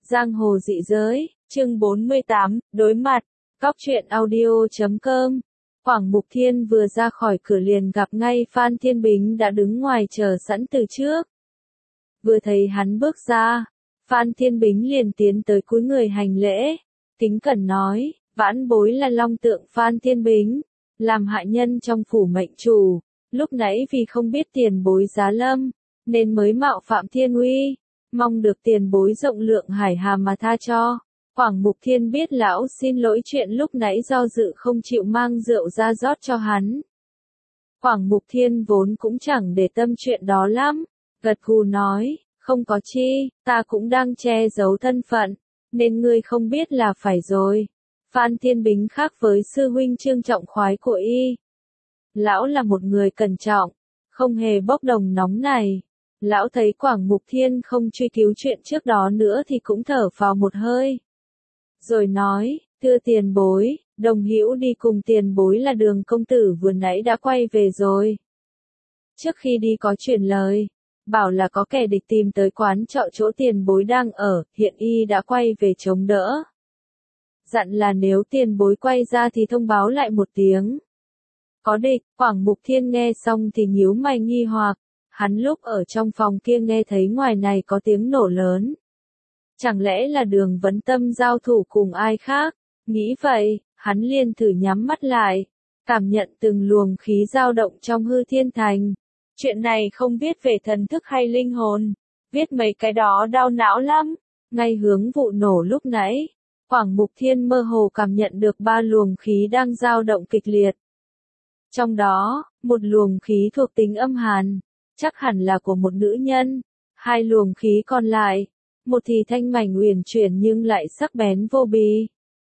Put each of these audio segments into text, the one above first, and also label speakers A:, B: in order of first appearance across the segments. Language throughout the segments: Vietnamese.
A: Giang hồ dị giới, chương 48, đối mặt, Cóc truyện audio.com. Quảng Mục Thiên vừa ra khỏi cửa liền gặp ngay Phan Thiên Bính đã đứng ngoài chờ sẵn từ trước. Vừa thấy hắn bước ra, Phan Thiên Bính liền tiến tới cúi người hành lễ, kính cẩn nói, vãn bối là long tượng Phan Thiên Bính, làm hạ nhân trong phủ mệnh chủ, lúc nãy vì không biết tiền bối giá lâm, nên mới mạo phạm thiên uy, mong được tiền bối rộng lượng hải hàm mà tha cho. Quảng Mục Thiên biết lão xin lỗi chuyện lúc nãy do dự không chịu mang rượu ra rót cho hắn. Quảng Mục Thiên vốn cũng chẳng để tâm chuyện đó lắm, gật gù nói, không có chi, ta cũng đang che giấu thân phận, nên ngươi không biết là phải rồi. Phan Thiên Bính khác với sư huynh Trương Trọng Khoái của y. Lão là một người cẩn trọng, không hề bốc đồng nóng này. Lão thấy Quảng Mục Thiên không truy cứu chuyện trước đó nữa thì cũng thở phào một hơi. Rồi nói, thưa tiền bối, đồng hữu đi cùng tiền bối là Đường công tử vừa nãy đã quay về rồi. Trước khi đi có truyền lời, bảo là có kẻ địch tìm tới quán trọ chỗ tiền bối đang ở, hiện y đã quay về chống đỡ. Dặn là nếu tiền bối quay ra thì thông báo lại một tiếng. Có địch, Quảng Mục Thiên nghe xong thì nhíu mày nghi hoặc, hắn lúc ở trong phòng kia nghe thấy ngoài này có tiếng nổ lớn. Chẳng lẽ là Đường Vấn Tâm giao thủ cùng ai khác? Nghĩ vậy, hắn liền thử nhắm mắt lại, cảm nhận từng luồng khí dao động trong hư thiên thành. Chuyện này không biết về thần thức hay linh hồn, viết mấy cái đó đau não lắm. Ngay hướng vụ nổ lúc nãy, Quảng Mục Thiên mơ hồ cảm nhận được 3 luồng khí đang dao động kịch liệt. Trong đó, một luồng khí thuộc tính âm hàn, chắc hẳn là của một nữ nhân. 2 luồng khí còn lại, một thì thanh mảnh uyển chuyển nhưng lại sắc bén vô bì,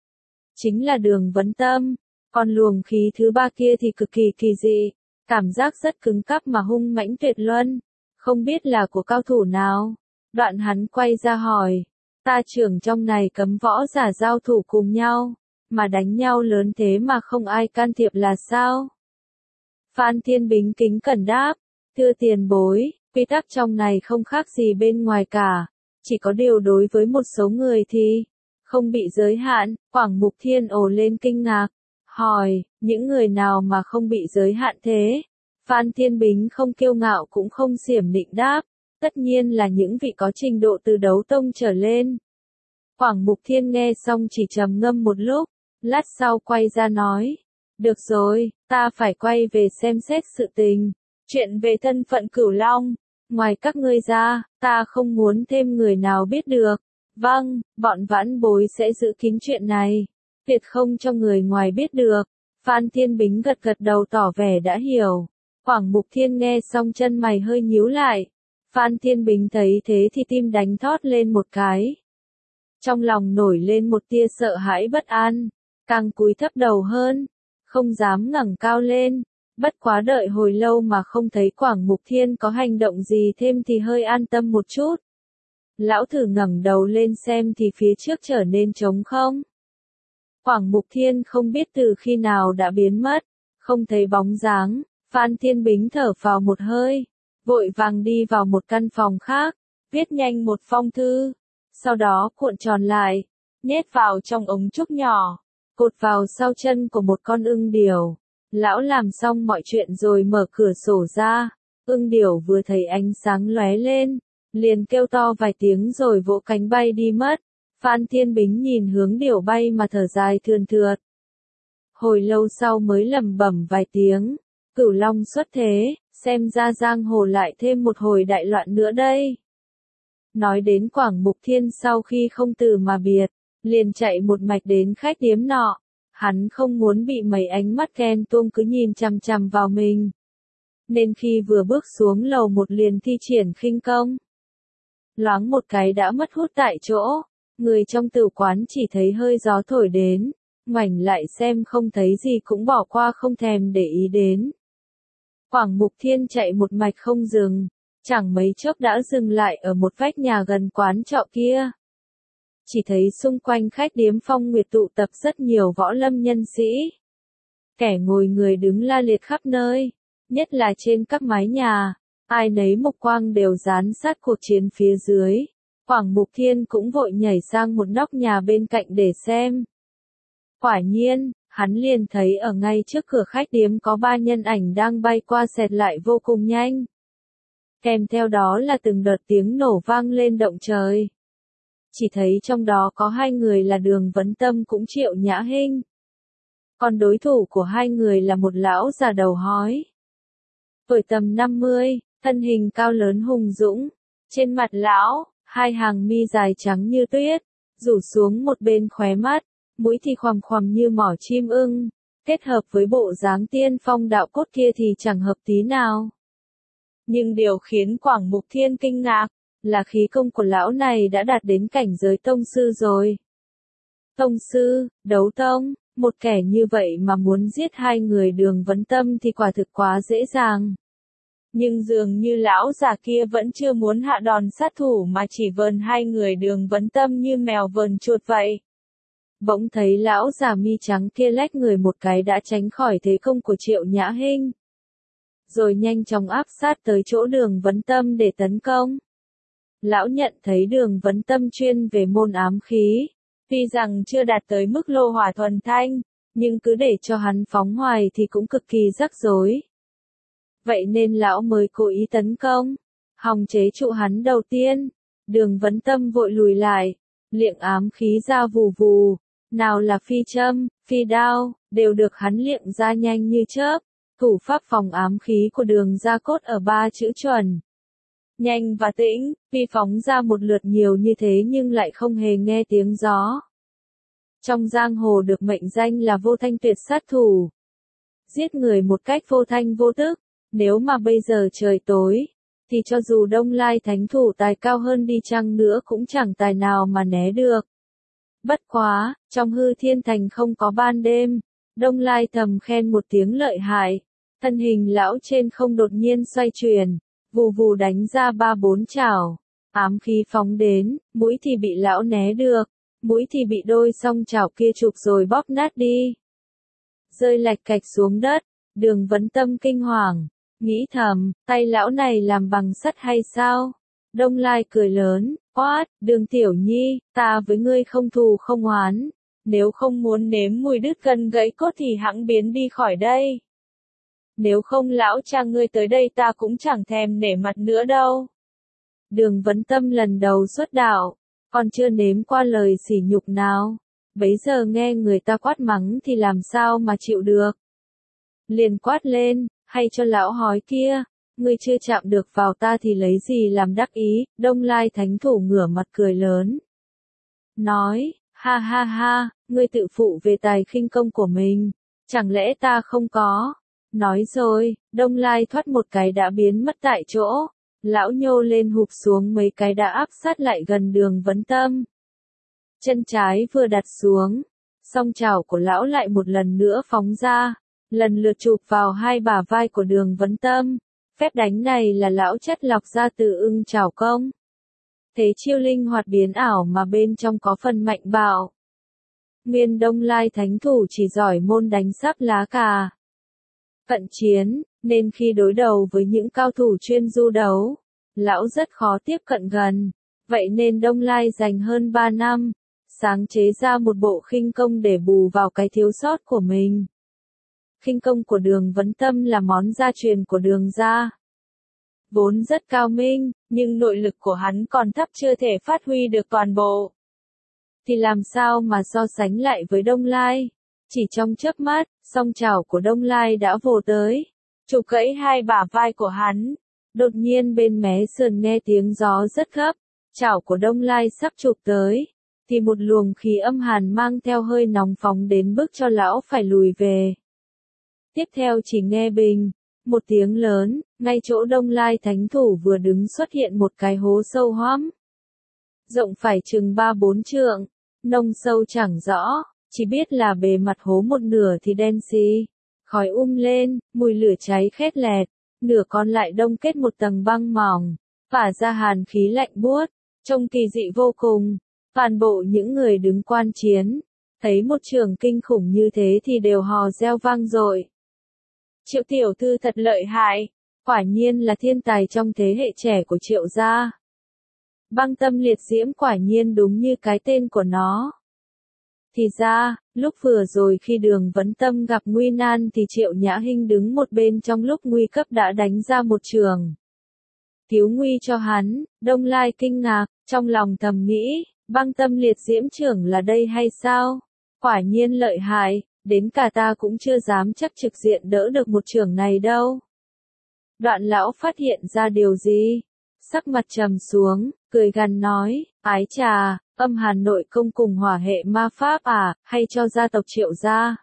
A: chính là Đường Vấn Tâm. Còn luồng khí thứ 3 kia thì cực kỳ kỳ dị, cảm giác rất cứng cáp mà hung mãnh tuyệt luân, không biết là của cao thủ nào. Đoạn hắn quay ra hỏi, ta trưởng trong này cấm võ giả giao thủ cùng nhau, mà đánh nhau lớn thế mà không ai can thiệp là sao? Phan Thiên Bính kính cẩn đáp, thưa tiền bối, quy tắc trong này không khác gì bên ngoài cả, chỉ có điều đối với một số người thì không bị giới hạn. Quảng Mục Thiên ồ lên kinh ngạc, hỏi, những người nào mà không bị giới hạn thế? Phan Thiên Bính không kiêu ngạo cũng không xiểm nịnh đáp, tất nhiên là những vị có trình độ từ đấu tông trở lên. Quảng Mục Thiên nghe xong chỉ trầm ngâm một lúc, lát sau quay ra nói, được rồi, ta phải quay về xem xét sự tình, chuyện về thân phận Cửu Long, ngoài các ngươi ra, ta không muốn thêm người nào biết được. Vâng, bọn vãn bối sẽ giữ kín chuyện này, tuyệt không cho người ngoài biết được. Phan Thiên Bính gật gật đầu tỏ vẻ đã hiểu. Quảng Mục Thiên nghe xong chân mày hơi nhíu lại. Phan Thiên Bính thấy thế thì tim đánh thót lên một cái. Trong lòng nổi lên một tia sợ hãi bất an, càng cúi thấp đầu hơn, không dám ngẩng cao lên. Bất quá đợi hồi lâu mà không thấy Quảng Mục Thiên có hành động gì thêm thì hơi an tâm một chút. Lão thử ngẩng đầu lên xem thì phía trước trở nên trống không. Quảng Mục Thiên không biết từ khi nào đã biến mất, không thấy bóng dáng. Phan Thiên Bính thở phào một hơi, vội vàng đi vào một căn phòng khác, viết nhanh một phong thư, sau đó cuộn tròn lại, nhét vào trong ống trúc nhỏ, cột vào sau chân của một con ưng điểu. Lão làm xong mọi chuyện rồi mở cửa sổ ra, ưng điểu vừa thấy ánh sáng lóe lên, liền kêu to vài tiếng rồi vỗ cánh bay đi mất. Phan Thiên Bính nhìn hướng điểu bay mà thở dài thườn thượt. Hồi lâu sau mới lẩm bẩm vài tiếng, Cửu Long xuất thế, xem ra giang hồ lại thêm một hồi đại loạn nữa đây. Nói đến Quảng Mục Thiên sau khi không từ mà biệt, liền chạy một mạch đến khách điếm nọ. Hắn không muốn bị mấy ánh mắt ghen tuông cứ nhìn chằm chằm vào mình, nên khi vừa bước xuống lầu một liền thi triển khinh công. Loáng một cái đã mất hút tại chỗ, người trong tử quán chỉ thấy hơi gió thổi đến, ngoảnh lại xem không thấy gì cũng bỏ qua không thèm để ý đến. Quảng Mục Thiên chạy một mạch không dừng, chẳng mấy chốc đã dừng lại ở một vách nhà gần quán trọ kia. Chỉ thấy xung quanh khách điếm Phong Nguyệt tụ tập rất nhiều võ lâm nhân sĩ. Kẻ ngồi người đứng la liệt khắp nơi, nhất là trên các mái nhà, ai nấy mục quang đều dán sát cuộc chiến phía dưới. Quảng Mục Thiên cũng vội nhảy sang một nóc nhà bên cạnh để xem. Quả nhiên, hắn liền thấy ở ngay trước cửa khách điếm có 3 nhân ảnh đang bay qua xẹt lại vô cùng nhanh. Kèm theo đó là từng đợt tiếng nổ vang lên động trời. Chỉ thấy trong đó có 2 người là Đường Vấn Tâm cũng Triệu Nhã Hinh. Còn đối thủ của 2 người là một lão già đầu hói. Tuổi tầm 50, thân hình cao lớn hùng dũng. Trên mặt lão, 2 hàng mi dài trắng như tuyết, rủ xuống một bên khóe mắt, mũi thì khoằm khoằm như mỏ chim ưng, kết hợp với bộ dáng tiên phong đạo cốt kia thì chẳng hợp tí nào. Nhưng điều khiến Quảng Mục Thiên kinh ngạc, là khí công của lão này đã đạt đến cảnh giới tông sư rồi. Tông sư, đấu tông, một kẻ như vậy mà muốn giết 2 người Đường Vấn Tâm thì quả thực quá dễ dàng. Nhưng dường như lão già kia vẫn chưa muốn hạ đòn sát thủ mà chỉ vờn 2 người Đường Vấn Tâm như mèo vờn chuột vậy. Bỗng thấy lão già mi trắng kia lách người một cái đã tránh khỏi thế công của Triệu Nhã Hinh. Rồi nhanh chóng áp sát tới chỗ Đường Vấn Tâm để tấn công. Lão nhận thấy Đường Vấn Tâm chuyên về môn ám khí. Tuy rằng chưa đạt tới mức lô hỏa thuần thanh, nhưng cứ để cho hắn phóng hoài thì cũng cực kỳ rắc rối. Vậy nên lão mới cố ý tấn công, hòng chế trụ hắn đầu tiên. Đường Vấn Tâm vội lùi lại, liệng ám khí ra vù vù, nào là phi châm, phi đao, đều được hắn liệng ra nhanh như chớp. Thủ pháp phòng ám khí của Đường gia cốt ở 3 chữ chuẩn. Nhanh và tĩnh, tuy phóng ra một lượt nhiều như thế nhưng lại không hề nghe tiếng gió. Trong giang hồ được mệnh danh là vô thanh tuyệt sát thủ. Giết người một cách vô thanh vô tức, nếu mà bây giờ trời tối, thì cho dù Đông Lai thánh thủ tài cao hơn đi chăng nữa cũng chẳng tài nào mà né được. Bất quá, trong hư thiên thành không có ban đêm, Đông Lai thầm khen một tiếng lợi hại, thân hình lão trên không đột nhiên xoay chuyển, vù vù đánh ra 3-4 chảo, ám khí phóng đến, mũi thì bị lão né được, mũi thì bị đôi song chảo kia chụp rồi bóp nát đi. Rơi lạch cạch xuống đất, Đường Vấn Tâm kinh hoàng, nghĩ thầm, tay lão này làm bằng sắt hay sao? Đông Lai cười lớn, quát, Đường tiểu nhi, ta với ngươi không thù không oán, nếu không muốn nếm mùi đứt gân gãy cốt thì hẵng biến đi khỏi đây. Nếu không lão cha ngươi tới đây ta cũng chẳng thèm nể mặt nữa đâu. Đường Vấn Tâm lần đầu xuất đạo, còn chưa nếm qua lời sỉ nhục nào, bấy giờ nghe người ta quát mắng thì làm sao mà chịu được. Liền quát lên, hay cho lão hói kia, ngươi chưa chạm được vào ta thì lấy gì làm đắc ý. Đông Lai thánh thủ ngửa mặt cười lớn, nói, ha ha ha, ngươi tự phụ về tài khinh công của mình, chẳng lẽ ta không có. Nói rồi, Đông Lai thoát một cái đã biến mất tại chỗ, lão nhô lên hụp xuống mấy cái đã áp sát lại gần Đường Vấn Tâm. Chân trái vừa đặt xuống, song chảo của lão lại một lần nữa phóng ra, lần lượt chụp vào 2 bả vai của Đường Vấn Tâm. Phép đánh này là lão chất lọc ra từ ưng chảo công. Thế chiêu linh hoạt biến ảo mà bên trong có phần mạnh bạo. Nguyên Đông Lai thánh thủ chỉ giỏi môn đánh sáp lá cà. Cận chiến, nên khi đối đầu với những cao thủ chuyên du đấu, lão rất khó tiếp cận gần. Vậy nên Đông Lai dành hơn 3 năm, sáng chế ra một bộ khinh công để bù vào cái thiếu sót của mình. Khinh công của Đường Vấn Tâm là món gia truyền của Đường gia. Vốn rất cao minh, nhưng nội lực của hắn còn thấp chưa thể phát huy được toàn bộ. Thì làm sao mà so sánh lại với Đông Lai? Chỉ trong chớp mắt, song chảo của Đông Lai đã vồ tới, chụp gãy 2 bả vai của hắn. Đột nhiên bên mé sườn nghe tiếng gió rất gấp, chảo của Đông Lai sắp chụp tới, thì một luồng khí âm hàn mang theo hơi nóng phóng đến bức cho lão phải lùi về. Tiếp theo chỉ nghe bình, một tiếng lớn, ngay chỗ Đông Lai thánh thủ vừa đứng xuất hiện một cái hố sâu hoắm. Rộng phải chừng 3-4 trượng, nông sâu chẳng rõ, chỉ biết là bề mặt hố một nửa thì đen xì, khói lên, mùi lửa cháy khét lẹt, nửa còn lại đông kết một tầng băng mỏng, phả ra hàn khí lạnh buốt, trông kỳ dị vô cùng. Toàn bộ những người đứng quan chiến, thấy một trường kinh khủng như thế thì đều hò reo vang dội. Triệu tiểu thư thật lợi hại, quả nhiên là thiên tài trong thế hệ trẻ của Triệu gia. Băng tâm liệt diễm quả nhiên đúng như cái tên của nó. Thì ra, lúc vừa rồi khi Đường Vấn Tâm gặp nguy nan thì Triệu Nhã Hinh đứng một bên trong lúc nguy cấp đã đánh ra một chưởng cứu nguy cho hắn. Đông Lai kinh ngạc, trong lòng thầm nghĩ, băng tâm liệt diễm chưởng là đây hay sao? Quả nhiên lợi hại, đến cả ta cũng chưa dám chắc trực diện đỡ được một chưởng này đâu. Đoạn lão phát hiện ra điều gì? Sắc mặt trầm xuống, cười gằn nói, ái trà, âm hàn nội công cùng hỏa hệ ma pháp à, hay cho gia tộc Triệu gia?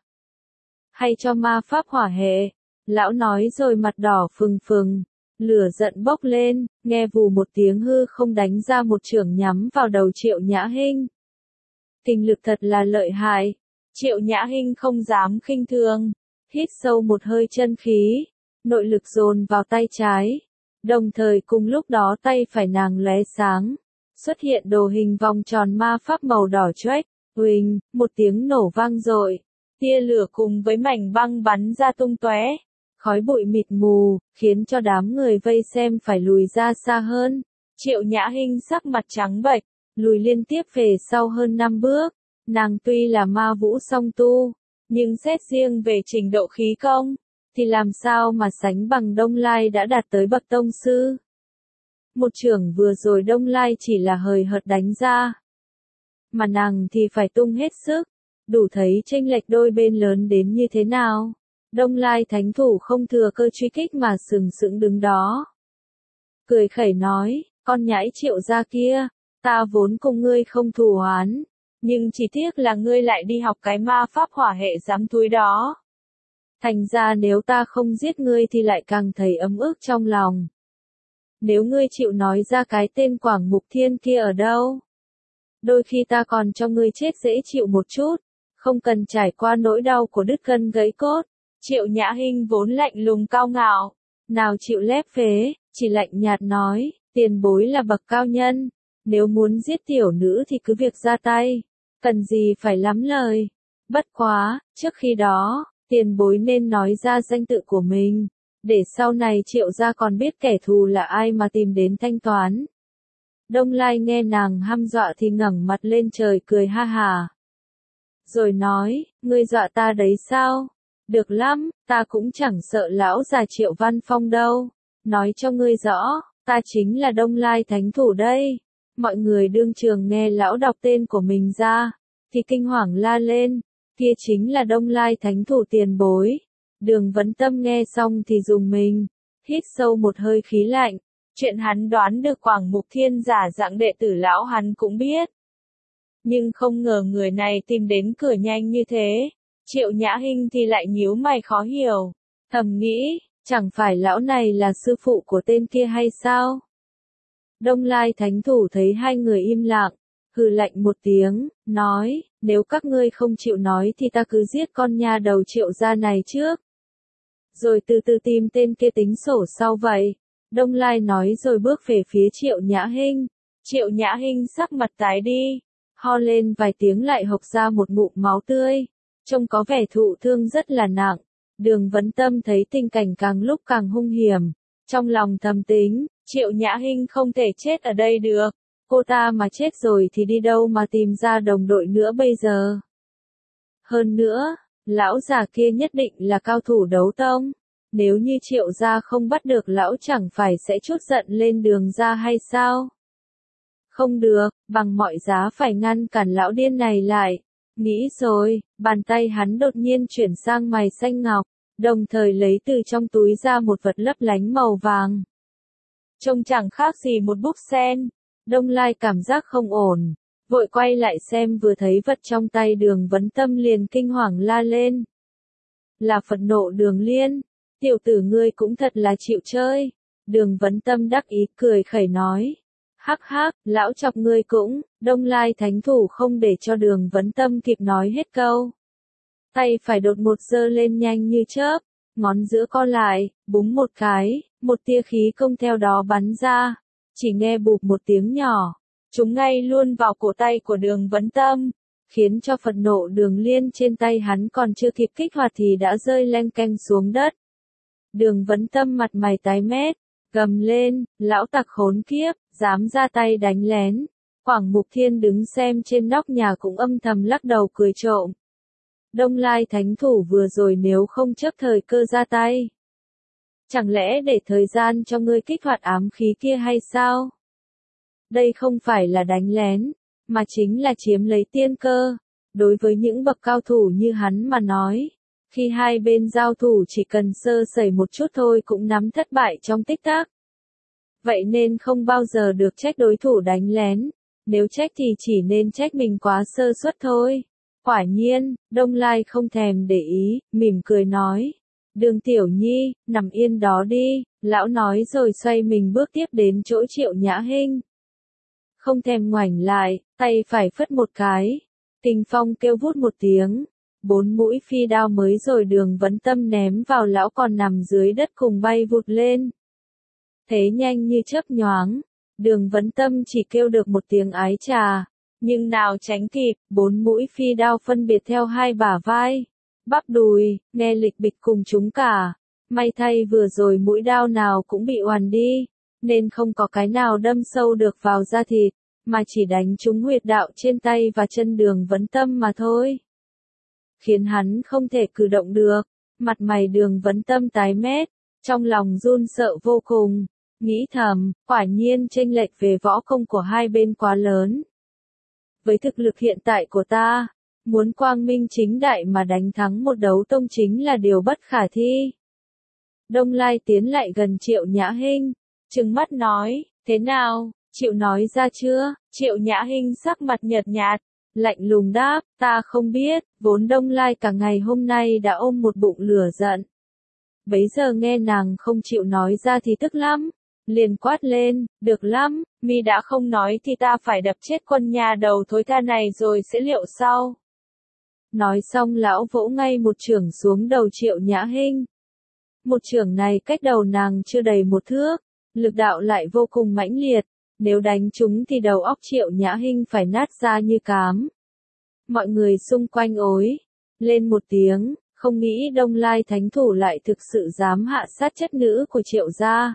A: Hay cho ma pháp hỏa hệ? Lão nói rồi mặt đỏ phừng phừng, lửa giận bốc lên, nghe vù một tiếng hư không đánh ra một chưởng nhắm vào đầu Triệu Nhã Hinh. Kinh lực thật là lợi hại. Triệu Nhã Hinh không dám khinh thường, hít sâu một hơi chân khí, nội lực dồn vào tay trái. Đồng thời cùng lúc đó tay phải nàng lóe sáng, xuất hiện đồ hình vòng tròn ma pháp màu đỏ chóe, huỳnh, một tiếng nổ vang dội, tia lửa cùng với mảnh băng bắn ra tung tóe, khói bụi mịt mù, khiến cho đám người vây xem phải lùi ra xa hơn. Triệu Nhã Hinh sắc mặt trắng bệch, lùi liên tiếp về sau hơn 5 bước. Nàng tuy là ma vũ song tu, nhưng xét riêng về trình độ khí công, thì làm sao mà sánh bằng Đông Lai đã đạt tới bậc tông sư. Một chưởng vừa rồi Đông Lai chỉ là hời hợt đánh ra, mà nàng thì phải tung hết sức, đủ thấy chênh lệch đôi bên lớn đến như thế nào. Đông Lai thánh thủ không thừa cơ truy kích mà sừng sững đứng đó. Cười khẩy nói, con nhãi Triệu gia kia, ta vốn cùng ngươi không thù oán, nhưng chỉ tiếc là ngươi lại đi học cái ma pháp hỏa hệ dám túi đó. Thành ra nếu ta không giết ngươi thì lại càng thấy ấm ức trong lòng. Nếu ngươi chịu nói ra cái tên Quảng Mục Thiên kia ở đâu, đôi khi ta còn cho ngươi chết dễ chịu một chút, không cần trải qua nỗi đau của đứt gân gãy cốt. Triệu Nhã Hinh vốn lạnh lùng cao ngạo, nào chịu lép vế, chỉ lạnh nhạt nói, tiền bối là bậc cao nhân, nếu muốn giết tiểu nữ thì cứ việc ra tay, cần gì phải lắm lời. Bất quá, trước khi đó, tiền bối nên nói ra danh tự của mình, để sau này Triệu gia còn biết kẻ thù là ai mà tìm đến thanh toán. Đông Lai nghe nàng hăm dọa thì ngẩng mặt lên trời cười ha hà. Rồi nói, ngươi dọa ta đấy sao? Được lắm, ta cũng chẳng sợ lão già Triệu Văn Phong đâu. Nói cho ngươi rõ, ta chính là Đông Lai thánh thủ đây. Mọi người đương trường nghe lão đọc tên của mình ra, thì kinh hoàng la lên, kia chính là Đông Lai thánh thủ tiền bối. Đường Vấn Tâm nghe xong thì rùng mình, hít sâu một hơi khí lạnh. Chuyện hắn đoán được Quảng Mục Thiên giả dạng đệ tử lão hắn cũng biết. Nhưng không ngờ người này tìm đến cửa nhanh như thế. Triệu Nhã Hinh thì lại nhíu mày khó hiểu, thầm nghĩ, chẳng phải lão này là sư phụ của tên kia hay sao? Đông Lai thánh thủ thấy hai người im lặng, hừ lạnh một tiếng, nói, nếu các ngươi không chịu nói thì ta cứ giết con nha đầu Triệu gia này trước, rồi từ từ tìm tên kia tính sổ sau vậy. Đông Lai nói rồi bước về phía Triệu Nhã Hinh. Triệu Nhã Hinh sắc mặt tái đi, ho lên vài tiếng lại hộc ra một ngụm máu tươi, trông có vẻ thụ thương rất là nặng. Đường Vấn Tâm thấy tình cảnh càng lúc càng hung hiểm, trong lòng thầm tính, Triệu Nhã Hinh không thể chết ở đây được, cô ta mà chết rồi thì đi đâu mà tìm ra đồng đội nữa bây giờ. Hơn nữa, lão già kia nhất định là cao thủ đấu tông, nếu như Triệu gia không bắt được lão chẳng phải sẽ trút giận lên Đường gia hay sao? Không được, bằng mọi giá phải ngăn cản lão điên này lại. Nghĩ rồi, bàn tay hắn đột nhiên chuyển sang mày xanh ngọc, đồng thời lấy từ trong túi ra một vật lấp lánh màu vàng. Trông chẳng khác gì một búp sen. Đông Lai cảm giác không ổn, vội quay lại xem vừa thấy vật trong tay Đường Vấn Tâm liền kinh hoàng la lên. Là Phật nộ Đường Liên, tiểu tử ngươi cũng thật là chịu chơi. Đường Vấn Tâm đắc ý cười khẩy nói. Hắc hắc, lão chọc ngươi cũng. Đông Lai thánh thủ không để cho Đường Vấn Tâm kịp nói hết câu. Tay phải đột một giơ lên nhanh như chớp, ngón giữa co lại, búng một cái, một tia khí công theo đó bắn ra. Chỉ nghe bụp một tiếng nhỏ, trúng ngay luôn vào cổ tay của Đường Vấn Tâm, khiến cho Phật nộ Đường Liên trên tay hắn còn chưa kịp kích hoạt thì đã rơi leng keng xuống đất. Đường Vấn Tâm mặt mày tái mét, gầm lên, lão tặc khốn kiếp, dám ra tay đánh lén. Quảng Mục Thiên đứng xem trên nóc nhà cũng âm thầm lắc đầu cười trộm. Đông Lai thánh thủ vừa rồi nếu không chấp thời cơ ra tay. Chẳng lẽ để thời gian cho ngươi kích hoạt ám khí kia hay sao? Đây không phải là đánh lén, mà chính là chiếm lấy tiên cơ. Đối với những bậc cao thủ như hắn mà nói, khi hai bên giao thủ chỉ cần sơ sẩy một chút thôi cũng nắm thất bại trong tích tắc. Vậy nên không bao giờ được trách đối thủ đánh lén, nếu trách thì chỉ nên trách mình quá sơ suất thôi. Quả nhiên, Đông Lai không thèm để ý, mỉm cười nói. Đường Tiểu Nhi, nằm yên đó đi, lão nói rồi xoay mình bước tiếp đến chỗ Triệu Nhã Hinh. Không thèm ngoảnh lại, tay phải phất một cái. Kinh phong kêu vút một tiếng. 4 mũi phi đao mới rồi Đường Vấn Tâm ném vào lão còn nằm dưới đất cùng bay vụt lên. Thế nhanh như chớp nhoáng, Đường Vấn Tâm chỉ kêu được một tiếng ái chà, nhưng nào tránh kịp, 4 mũi phi đao phân biệt theo hai bả vai, bắp đùi, nghe lịch bịch cùng chúng cả. May thay vừa rồi mũi đao nào cũng bị oằn đi, nên không có cái nào đâm sâu được vào da thịt, mà chỉ đánh trúng huyệt đạo trên tay và chân Đường Vấn Tâm mà thôi. Khiến hắn không thể cử động được, mặt mày Đường Vấn Tâm tái mét, trong lòng run sợ vô cùng, nghĩ thầm, quả nhiên chênh lệch về võ công của hai bên quá lớn. Với thực lực hiện tại của ta, muốn quang minh chính đại mà đánh thắng một đấu tông chính là điều bất khả thi. Đông Lai tiến lại gần Triệu Nhã Hinh, trừng mắt nói, thế nào, chịu nói ra chưa? Triệu Nhã Hinh sắc mặt nhợt nhạt, lạnh lùng đáp, ta không biết. Vốn Đông Lai cả ngày hôm nay đã ôm một bụng lửa giận. Bấy giờ nghe nàng không chịu nói ra thì tức lắm, liền quát lên, được lắm, mi đã không nói thì ta phải đập chết con nhà đầu thối tha này rồi sẽ liệu sau. Nói xong lão vỗ ngay một chưởng xuống đầu Triệu Nhã Hinh. Một chưởng này cách đầu nàng chưa đầy một thước, lực đạo lại vô cùng mãnh liệt, nếu đánh trúng thì đầu óc Triệu Nhã Hinh phải nát ra như cám. Mọi người xung quanh ối lên một tiếng, không nghĩ Đông Lai thánh thủ lại thực sự dám hạ sát chất nữ của Triệu gia.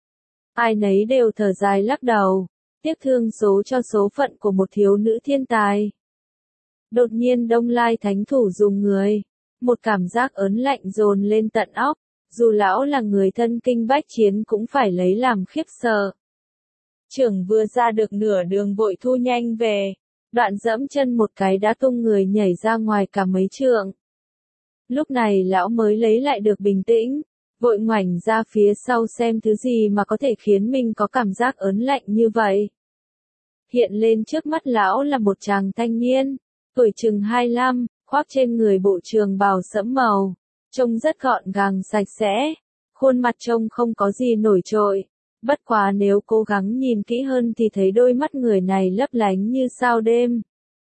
A: Ai nấy đều thở dài lắc đầu, tiếc thương số cho số phận của một thiếu nữ thiên tài. Đột nhiên Đông Lai thánh thủ dùng người, một cảm giác ớn lạnh dồn lên tận óc, dù lão là người thân kinh bách chiến cũng phải lấy làm khiếp sợ. Chưởng vừa ra được nửa đường vội thu nhanh về, đoạn dẫm chân một cái đã tung người nhảy ra ngoài cả mấy trượng. Lúc này lão mới lấy lại được bình tĩnh, vội ngoảnh ra phía sau xem thứ gì mà có thể khiến mình có cảm giác ớn lạnh như vậy. Hiện lên trước mắt lão là một chàng thanh niên, tuổi chừng 25, khoác trên người bộ trường bào sẫm màu, trông rất gọn gàng sạch sẽ, khuôn mặt trông không có gì nổi trội. Bất quá nếu cố gắng nhìn kỹ hơn thì thấy đôi mắt người này lấp lánh như sao đêm.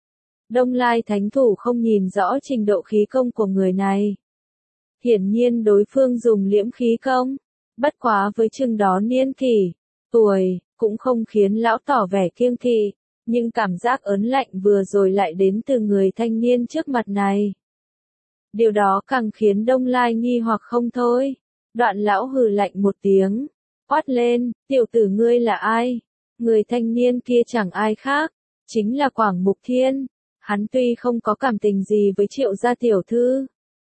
A: Đông Lai thánh thủ không nhìn rõ trình độ khí công của người này. Hiển nhiên đối phương dùng liễm khí công, bất quá với chừng đó niên kỷ, tuổi, cũng không khiến lão tỏ vẻ kiêng kỵ, nhưng cảm giác ớn lạnh vừa rồi lại đến từ người thanh niên trước mặt này. Điều đó càng khiến Đông Lai nghi hoặc không thôi. Đoạn lão hừ lạnh một tiếng, quát lên, tiểu tử ngươi là ai? Người thanh niên kia chẳng ai khác, chính là Quảng Mục Thiên. Hắn tuy không có cảm tình gì với Triệu gia tiểu thư,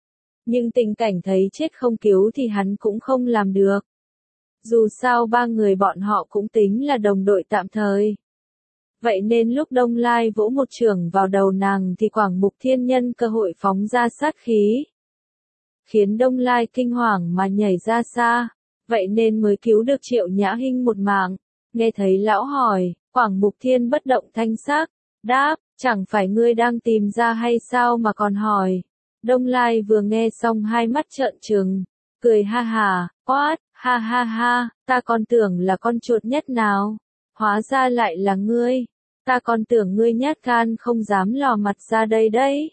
A: nhưng tình cảnh thấy chết không cứu thì hắn cũng không làm được. Dù sao ba người bọn họ cũng tính là đồng đội tạm thời. Vậy nên lúc Đông Lai vỗ một chưởng vào đầu nàng thì Quảng Mục Thiên nhân cơ hội phóng ra sát khí, khiến Đông Lai kinh hoàng mà nhảy ra xa, vậy nên mới cứu được Triệu Nhã Hinh một mạng. Nghe thấy lão hỏi, Quảng Mục Thiên bất động thanh sắc, đáp, chẳng phải ngươi đang tìm ra hay sao mà còn hỏi. Đông Lai vừa nghe xong hai mắt trợn trừng, cười ha hà, quát, ha ha ha, ta còn tưởng là con chuột nhất nào, hóa ra lại là ngươi, ta còn tưởng ngươi nhát gan không dám lò mặt ra đây đấy.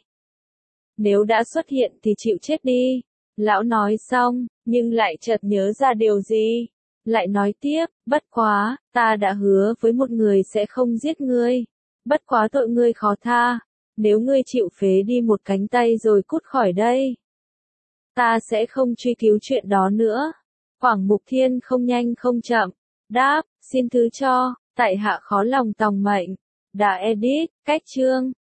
A: Nếu đã xuất hiện thì chịu chết đi. Lão nói xong, nhưng lại chợt nhớ ra điều gì. Lại nói tiếp, bất quá, ta đã hứa với một người sẽ không giết ngươi. Bất quá tội ngươi khó tha, nếu ngươi chịu phế đi một cánh tay rồi cút khỏi đây, ta sẽ không truy cứu chuyện đó nữa. Quảng Mục Thiên không nhanh không chậm, đáp, xin thứ cho, tại hạ khó lòng tòng mệnh. Đã edit, cách chương.